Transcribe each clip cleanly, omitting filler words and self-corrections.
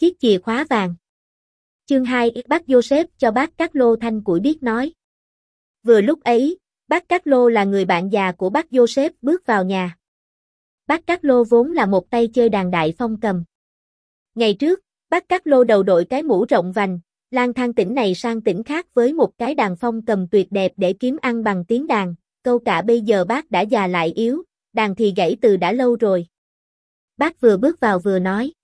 chiếc chìa khóa vàng. Chương 2, bác Joseph cho bác Cát Lô thanh củi biết nói. Vừa lúc ấy, bác Cát Lô là người bạn già của bác Joseph bước vào nhà. Bác Cát Lô vốn là một tay chơi đàn đại phong cầm. Ngày trước, bác Cát Lô đầu đội cái mũ rộng vành, lang thang tỉnh này sang tỉnh khác với một cái đàn phong cầm tuyệt đẹp để kiếm ăn bằng tiếng đàn, câu cả bây giờ bác đã già lại yếu, đàn thì gãy từ đã lâu rồi. Bác vừa bước vào vừa nói.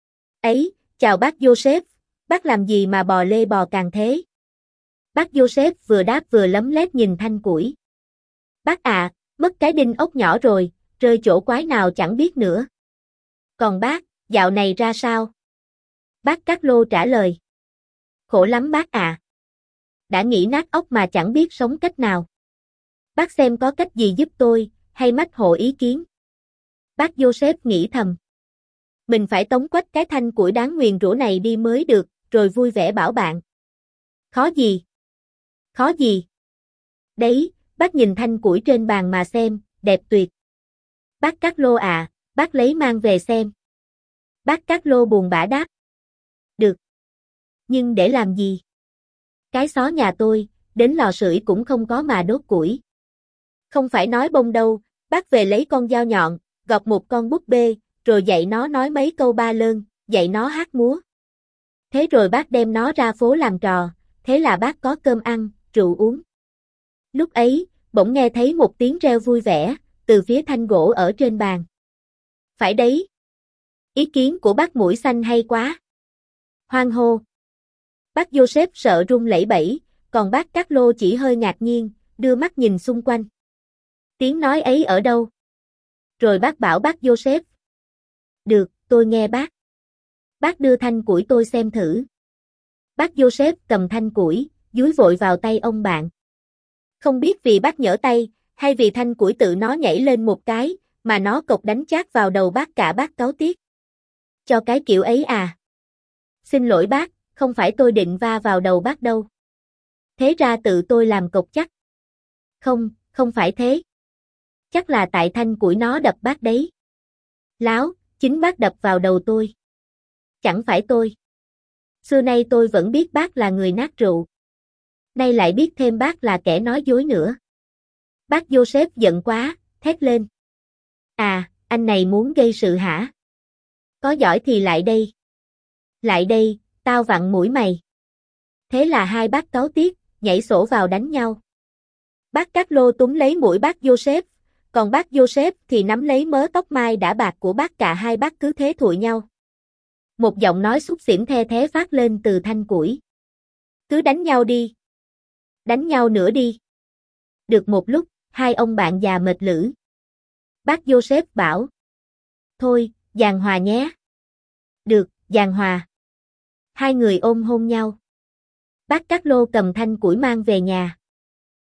Ấy, chào bác Joseph, bác làm gì mà bò lê bò càng thế? Bác Joseph vừa đáp vừa lấm lét nhìn thanh củi. Bác à, mất cái đinh ốc nhỏ rồi, rơi chỗ quái nào chẳng biết nữa. Còn bác, dạo này ra sao? Bác Cát Lô trả lời. Khổ lắm bác à. Đã nghĩ nát ốc mà chẳng biết sống cách nào. Bác xem có cách gì giúp tôi, hay mách hộ ý kiến. Bác Joseph nghĩ thầm. Mình phải tống quách cái thanh củi đáng nguyền rủa này đi mới được, rồi vui vẻ bảo bạn. Khó gì? Khó gì? Đấy, bác nhìn thanh củi trên bàn mà xem, đẹp tuyệt. Bác Cát Lô à, bác lấy mang về xem. Bác Cát Lô buồn bã đáp. Được. Nhưng để làm gì? Cái xó nhà tôi, đến lò sưởi cũng không có mà đốt củi. Không phải nói bông đâu, bác về lấy con dao nhọn, gọt một con búp bê, rồi dạy nó nói mấy câu ba lơn, dạy nó hát múa. Thế rồi bác đem nó ra phố làm trò, thế là bác có cơm ăn, rượu uống. Lúc ấy, bỗng nghe thấy một tiếng reo vui vẻ, từ phía thanh gỗ ở trên bàn. Phải đấy. Ý kiến của bác Mũi Xanh hay quá. Hoan hô. Bác Joseph sợ run lẩy bẩy, còn bác Cát Lô chỉ hơi ngạc nhiên, đưa mắt nhìn xung quanh. Tiếng nói ấy ở đâu? Rồi bác bảo bác Joseph. Được, tôi nghe bác. Bác đưa thanh củi tôi xem thử. Bác Joseph cầm thanh củi, dúi vội vào tay ông bạn. Không biết vì bác nhỡ tay, hay vì thanh củi tự nó nhảy lên một cái, mà nó cộc đánh chát vào đầu bác cả bác cáu tiếc. Cho cái kiểu ấy à? Xin lỗi bác, không phải tôi định va vào đầu bác đâu. Thế ra tự tôi làm cộc chắc. Không, không phải thế. Chắc là tại thanh củi nó đập bác đấy. Láo, chính bác đập vào đầu tôi. Chẳng phải tôi. Xưa nay tôi vẫn biết bác là người nát rượu. Nay lại biết thêm bác là kẻ nói dối nữa. Bác Joseph giận quá, thét lên. À, anh này muốn gây sự hả? Có giỏi thì lại đây. Lại đây, tao vặn mũi mày. Thế là hai bác cáu tiếc, nhảy sổ vào đánh nhau. Bác Cát Lô túm lấy mũi bác Joseph, còn bác Joseph thì nắm lấy mớ tóc mai đã bạc của bác, cả hai bác cứ thế thụi nhau. Một giọng nói xúc xỉn the thé phát lên từ thanh củi. Cứ đánh nhau đi. Đánh nhau nữa đi. Được một lúc, hai ông bạn già mệt lử. Bác Joseph bảo. Thôi, giàng hòa nhé. Được, giàng hòa. Hai người ôm hôn nhau. Bác Cát Lô cầm thanh củi mang về nhà.